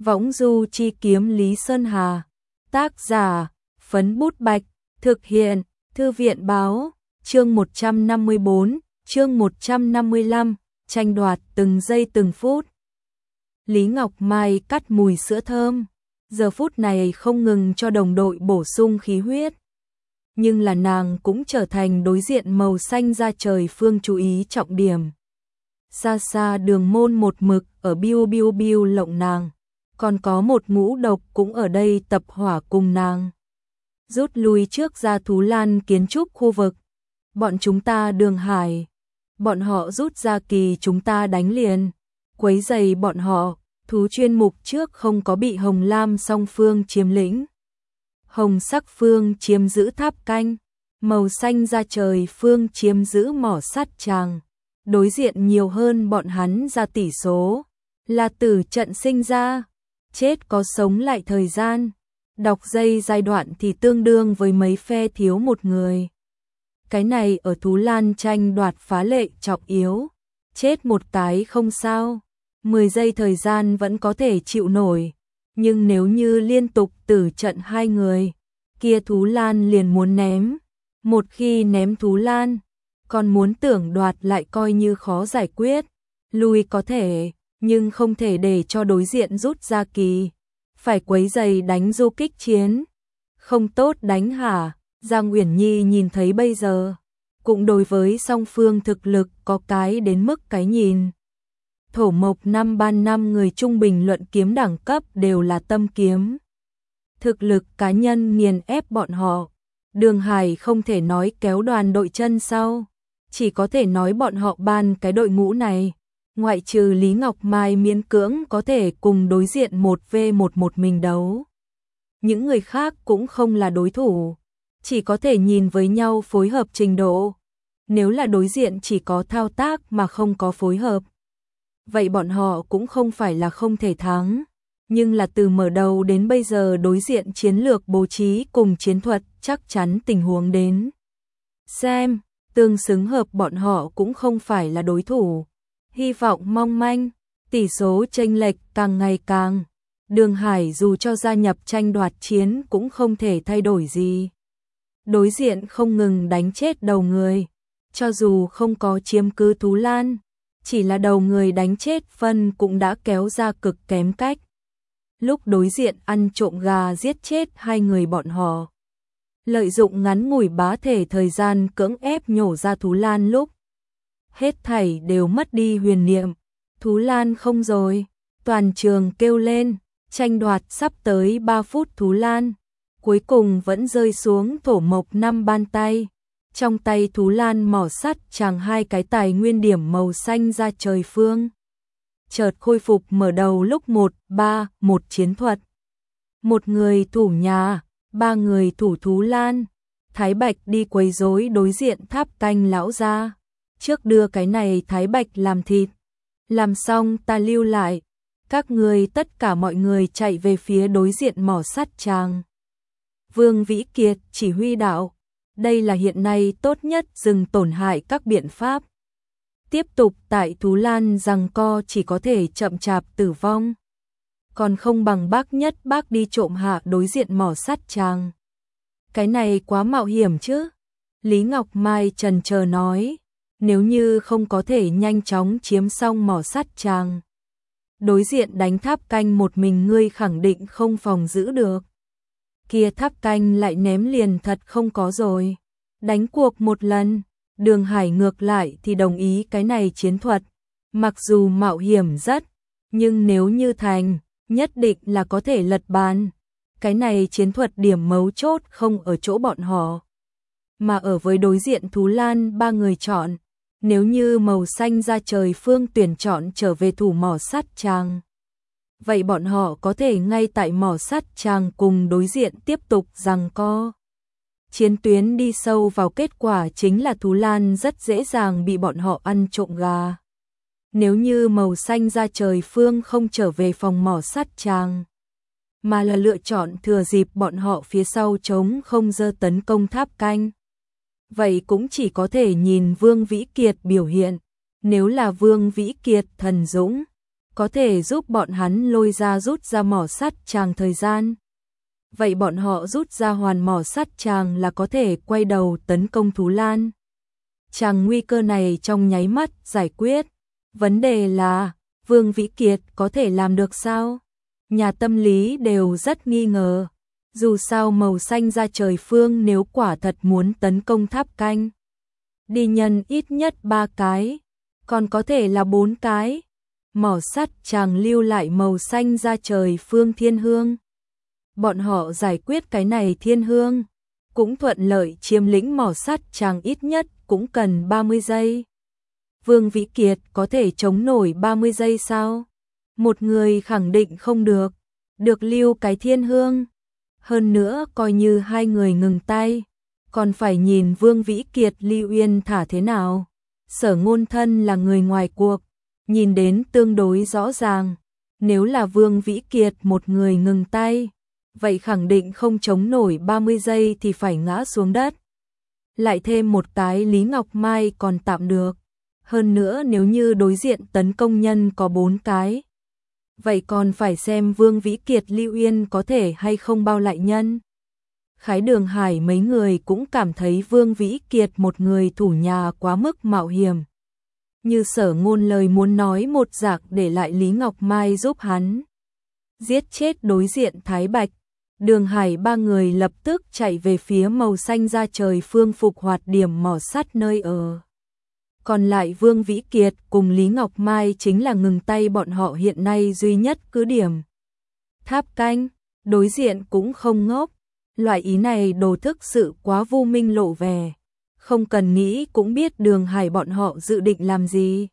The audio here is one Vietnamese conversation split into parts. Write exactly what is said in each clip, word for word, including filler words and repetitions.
Võng du chi kiếm Lý Sơn Hà. Tác giả, Phấn Bút Bạch. Thực hiện, Thư viện Báo. Chương một trăm năm mươi bốn, chương một trăm năm mươi lăm, tranh đoạt từng giây từng phút. Lý Ngọc Mai cắt mùi sữa thơm, giờ phút này không ngừng cho đồng đội bổ sung khí huyết. Nhưng là nàng cũng trở thành đối diện màu xanh da trời phương chú ý trọng điểm. Xa xa Đường Môn một mực ở biu biu biu lộng nàng, còn có một ngũ độc cũng ở đây tập hỏa cùng nàng. Rút lui trước ra Thú Lan kiến trúc khu vực. Bọn chúng ta Đường Hải. Bọn họ rút ra kỳ chúng ta đánh liền. Quấy giày bọn họ, thú chuyên mục trước không có bị Hồng Lam song phương chiếm lĩnh. Hồng sắc phương chiếm giữ tháp canh, màu xanh da trời phương chiếm giữ mỏ sắt tràng. Đối diện nhiều hơn bọn hắn ra tỷ số, là tử trận sinh ra, chết có sống lại thời gian. Đọc dây giai đoạn thì tương đương với mấy phe thiếu một người. Cái này ở Thú Lan tranh đoạt phá lệ trọng yếu, chết một cái không sao, mười giây thời gian vẫn có thể chịu nổi. Nhưng nếu như liên tục tử trận hai người, kia Thú Lan liền muốn ném. Một khi ném Thú Lan, còn muốn tưởng đoạt lại coi như khó giải quyết. Lui có thể, nhưng không thể để cho đối diện rút ra kỳ. Phải quấy giày đánh du kích chiến. Không tốt đánh hả? Giang Uyển Nhi nhìn thấy bây giờ, cũng đối với song phương thực lực có cái đến mức cái nhìn. Thổ Mộc năm ban năm người trung bình luận kiếm đẳng cấp đều là tâm kiếm. Thực lực cá nhân nghiền ép bọn họ. Đường Hải không thể nói kéo đoàn đội chân sau, chỉ có thể nói bọn họ ban cái đội ngũ này, ngoại trừ Lý Ngọc Mai miễn cưỡng có thể cùng đối diện một vs một một mình đấu. Những người khác cũng không là đối thủ, chỉ có thể nhìn với nhau phối hợp trình độ. Nếu là đối diện chỉ có thao tác mà không có phối hợp, vậy bọn họ cũng không phải là không thể thắng. Nhưng là từ mở đầu đến bây giờ đối diện chiến lược bố trí cùng chiến thuật chắc chắn tình huống đến xem, tương xứng hợp bọn họ cũng không phải là đối thủ. Hy vọng mong manh, tỷ số chênh lệch càng ngày càng. Đường Hải dù cho gia nhập tranh đoạt chiến cũng không thể thay đổi gì. Đối diện không ngừng đánh chết đầu người, cho dù không có chiếm cứ Thú Lan, chỉ là đầu người đánh chết phân cũng đã kéo ra cực kém cách. Lúc đối diện ăn trộm gà giết chết hai người bọn họ, lợi dụng ngắn ngủi bá thể thời gian cưỡng ép nhổ ra Thú Lan lúc hết thảy đều mất đi huyền niệm. Thú Lan không rồi, toàn trường kêu lên, tranh đoạt sắp tới ba phút Thú Lan, cuối cùng vẫn rơi xuống Thổ Mộc năm ban tay. Trong tay Thú Lan mỏ sắt chàng hai cái tài nguyên điểm màu xanh da trời phương. Chợt khôi phục mở đầu lúc một ba một chiến thuật. Một người thủ nhà, ba người thủ Thú Lan. Thái Bạch đi quấy rối đối diện tháp canh lão ra. Trước đưa cái này Thái Bạch làm thịt. Làm xong ta lưu lại. Các người tất cả mọi người chạy về phía đối diện mỏ sắt tràng. Vương Vĩ Kiệt chỉ huy đạo. Đây là hiện nay tốt nhất dừng tổn hại các biện pháp. Tiếp tục tại Thú Lan giằng co chỉ có thể chậm chạp tử vong. Còn không bằng bác nhất bác đi trộm hạ đối diện mỏ sắt tràng. Cái này quá mạo hiểm chứ. Lý Ngọc Mai chần chờ nói. Nếu như không có thể nhanh chóng chiếm xong mỏ sắt tràng, đối diện đánh tháp canh một mình ngươi khẳng định không phòng giữ được. Kia tháp canh lại ném liền thật không có rồi. Đánh cuộc một lần. Đường Hải ngược lại thì đồng ý cái này chiến thuật. Mặc dù mạo hiểm rất, nhưng nếu như thành, nhất định là có thể lật bàn. Cái này chiến thuật điểm mấu chốt không ở chỗ bọn họ, mà ở với đối diện Thú Lan ba người chọn. Nếu như màu xanh da trời phương tuyển chọn trở về thủ mỏ sắt tràng, vậy bọn họ có thể ngay tại mỏ sắt tràng cùng đối diện tiếp tục giằng co. Chiến tuyến đi sâu vào, kết quả chính là Thú Lan rất dễ dàng bị bọn họ ăn trộm gà. Nếu như màu xanh da trời phương không trở về phòng mỏ sắt tràng, mà là lựa chọn thừa dịp bọn họ phía sau chống không dơ tấn công tháp canh, vậy cũng chỉ có thể nhìn Vương Vĩ Kiệt biểu hiện. Nếu là Vương Vĩ Kiệt thần dũng, có thể giúp bọn hắn lôi ra rút ra mỏ sắt chàng thời gian. Vậy bọn họ rút ra hoàn mỏ sắt chàng là có thể quay đầu tấn công Thú Lan. Chàng nguy cơ này trong nháy mắt giải quyết. Vấn đề là, Vương Vĩ Kiệt có thể làm được sao? Nhà tâm lý đều rất nghi ngờ. Dù sao màu xanh ra trời phương nếu quả thật muốn tấn công tháp canh, đi nhân ít nhất ba cái, còn có thể là bốn cái. Mỏ sắt chàng lưu lại màu xanh ra trời phương thiên hương. Bọn họ giải quyết cái này thiên hương, cũng thuận lợi chiếm lĩnh mỏ sắt chàng ít nhất cũng cần ba mươi giây. Vương Vĩ Kiệt có thể chống nổi ba mươi giây sao? Một người khẳng định không được, được lưu cái thiên hương. Hơn nữa coi như hai người ngừng tay, còn phải nhìn Vương Vĩ Kiệt Lưu Uyên thả thế nào. Sở Ngôn Thân là người ngoài cuộc, nhìn đến tương đối rõ ràng. Nếu là Vương Vĩ Kiệt một người ngừng tay, vậy khẳng định không chống nổi ba mươi giây thì phải ngã xuống đất. Lại thêm một cái Lý Ngọc Mai còn tạm được. Hơn nữa nếu như đối diện tấn công nhân có bốn cái, vậy còn phải xem Vương Vĩ Kiệt Lưu Uyên có thể hay không bao lại nhân. Khái Đường Hải mấy người cũng cảm thấy Vương Vĩ Kiệt một người thủ nhà quá mức mạo hiểm. Như Sở Ngôn lời muốn nói một dạng để lại Lý Ngọc Mai giúp hắn giết chết đối diện Thái Bạch. Đường Hải ba người lập tức chạy về phía màu xanh ra trời phương phục hoạt điểm mỏ sắt nơi ở. Còn lại Vương Vĩ Kiệt cùng Lý Ngọc Mai chính là ngừng tay bọn họ hiện nay duy nhất cứ điểm. Tháp canh, đối diện cũng không ngốc. Loại ý này đồ thức sự quá vô minh lộ vẻ. Không cần nghĩ cũng biết Đường Hải bọn họ dự định làm gì.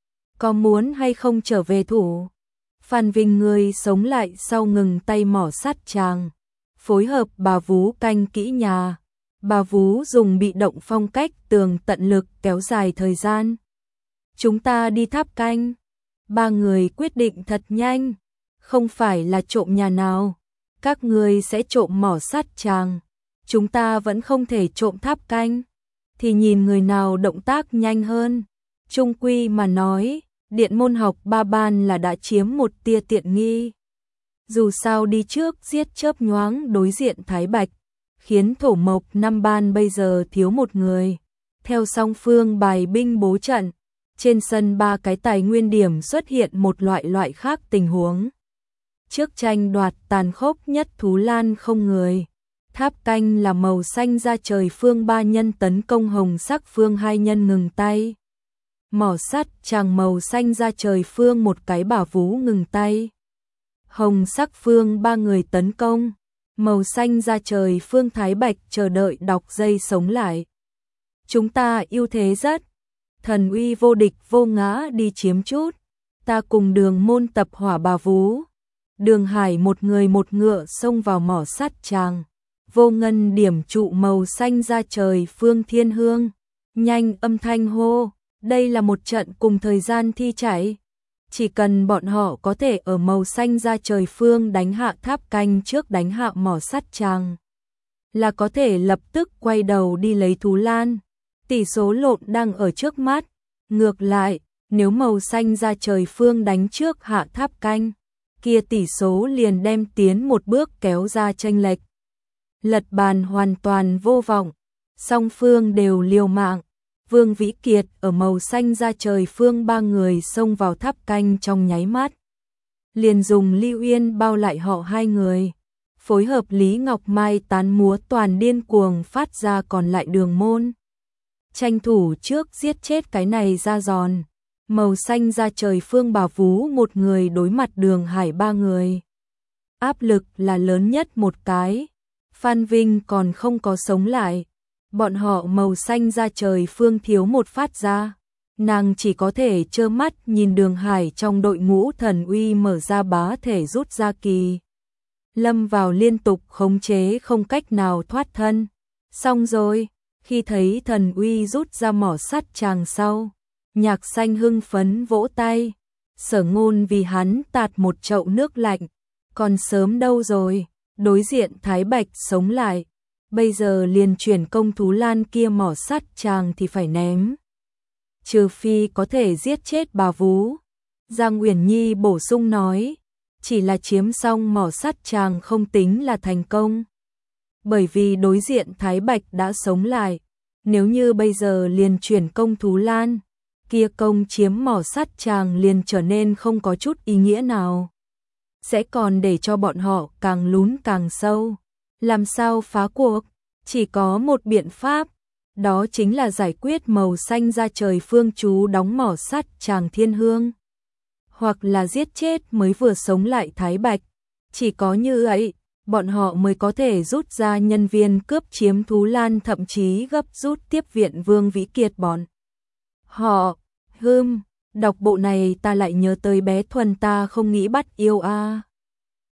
Có muốn hay không trở về thủ. Phan Vinh người sống lại sau ngừng tay mỏ sắt chàng. Phối hợp bà Vú canh kỹ nhà. Bà Vú dùng bị động phong cách tường tận lực kéo dài thời gian. Chúng ta đi tháp canh. Ba người quyết định thật nhanh. Không phải là trộm nhà nào. Các người sẽ trộm mỏ sắt chàng. Chúng ta vẫn không thể trộm tháp canh. Thì nhìn người nào động tác nhanh hơn. Trung quy mà nói, Điện Môn Học ba ban là đã chiếm một tia tiện nghi. Dù sao đi trước giết chớp nhoáng đối diện Thái Bạch, khiến Thổ Mộc năm ban bây giờ thiếu một người. Theo song phương bài binh bố trận, trên sân ba cái tài nguyên điểm xuất hiện một loại loại khác tình huống. Trước tranh đoạt tàn khốc nhất Thú Lan không người. Tháp canh là màu xanh ra trời phương ba nhân tấn công hồng sắc phương hai nhân ngừng tay. Mỏ sắt chàng màu xanh ra trời phương một cái Bà Vú ngừng tay. Hồng sắc phương ba người tấn công. Màu xanh ra trời phương Thái Bạch chờ đợi đọc dây sống lại. Chúng ta ưu thế rất. Thần uy vô địch vô ngã đi chiếm chút. Ta cùng Đường Môn tập hỏa Bà Vú. Đường Hải một người một ngựa xông vào mỏ sắt chàng. Vô ngân điểm trụ màu xanh ra trời phương thiên hương. Nhanh âm thanh hô. Đây là một trận cùng thời gian thi chạy. Chỉ cần bọn họ có thể ở màu xanh ra trời phương đánh hạ tháp canh trước đánh hạ mỏ sắt chàng, là có thể lập tức quay đầu đi lấy Thú Lan. Tỷ số lộn đang ở trước mắt. Ngược lại, nếu màu xanh ra trời phương đánh trước hạ tháp canh, kia tỷ số liền đem tiến một bước kéo ra chênh lệch. Lật bàn hoàn toàn vô vọng. Song phương đều liều mạng. Vương Vĩ Kiệt ở màu xanh ra trời phương ba người xông vào tháp canh trong nháy mắt. Liền dùng Lưu Uyên bao lại họ hai người. Phối hợp Lý Ngọc Mai tán múa toàn điên cuồng phát ra còn lại Đường Môn. Tranh thủ trước giết chết cái này ra giòn. Màu xanh ra trời phương Bà Vú một người đối mặt Đường Hải ba người. Áp lực là lớn nhất một cái. Phan Vinh còn không có sống lại. Bọn họ màu xanh ra trời phương thiếu một phát ra. Nàng chỉ có thể trơ mắt nhìn Đường Hải trong đội ngũ thần uy mở ra bá thể rút ra kỳ. Lâm vào liên tục khống chế không cách nào thoát thân. Xong rồi, khi thấy thần uy rút ra mỏ sắt chàng sau. Nhạc Xanh hưng phấn vỗ tay. Sở Ngôn vì hắn tạt một chậu nước lạnh. Còn sớm đâu rồi, đối diện Thái Bạch sống lại. Bây giờ liền chuyển công Thú Lan kia mỏ sắt chàng thì phải ném. Trừ phi có thể giết chết Bà Vú. Giang Uyển Nhi bổ sung nói, chỉ là chiếm xong mỏ sắt chàng không tính là thành công. Bởi vì đối diện Thái Bạch đã sống lại, nếu như bây giờ liền chuyển công Thú Lan, kia công chiếm mỏ sắt chàng liền trở nên không có chút ý nghĩa nào. Sẽ còn để cho bọn họ càng lún càng sâu. Làm sao phá cuộc? Chỉ có một biện pháp, đó chính là giải quyết màu xanh ra trời phương chú đóng mỏ sắt chàng Thiên Hương. Hoặc là giết chết mới vừa sống lại Thái Bạch. Chỉ có như vậy, bọn họ mới có thể rút ra nhân viên cướp chiếm Thú Lan, thậm chí gấp rút tiếp viện Vương Vĩ Kiệt bọn họ. Hừm, đọc bộ này ta lại nhớ tới bé Thuần ta không nghĩ bắt yêu a.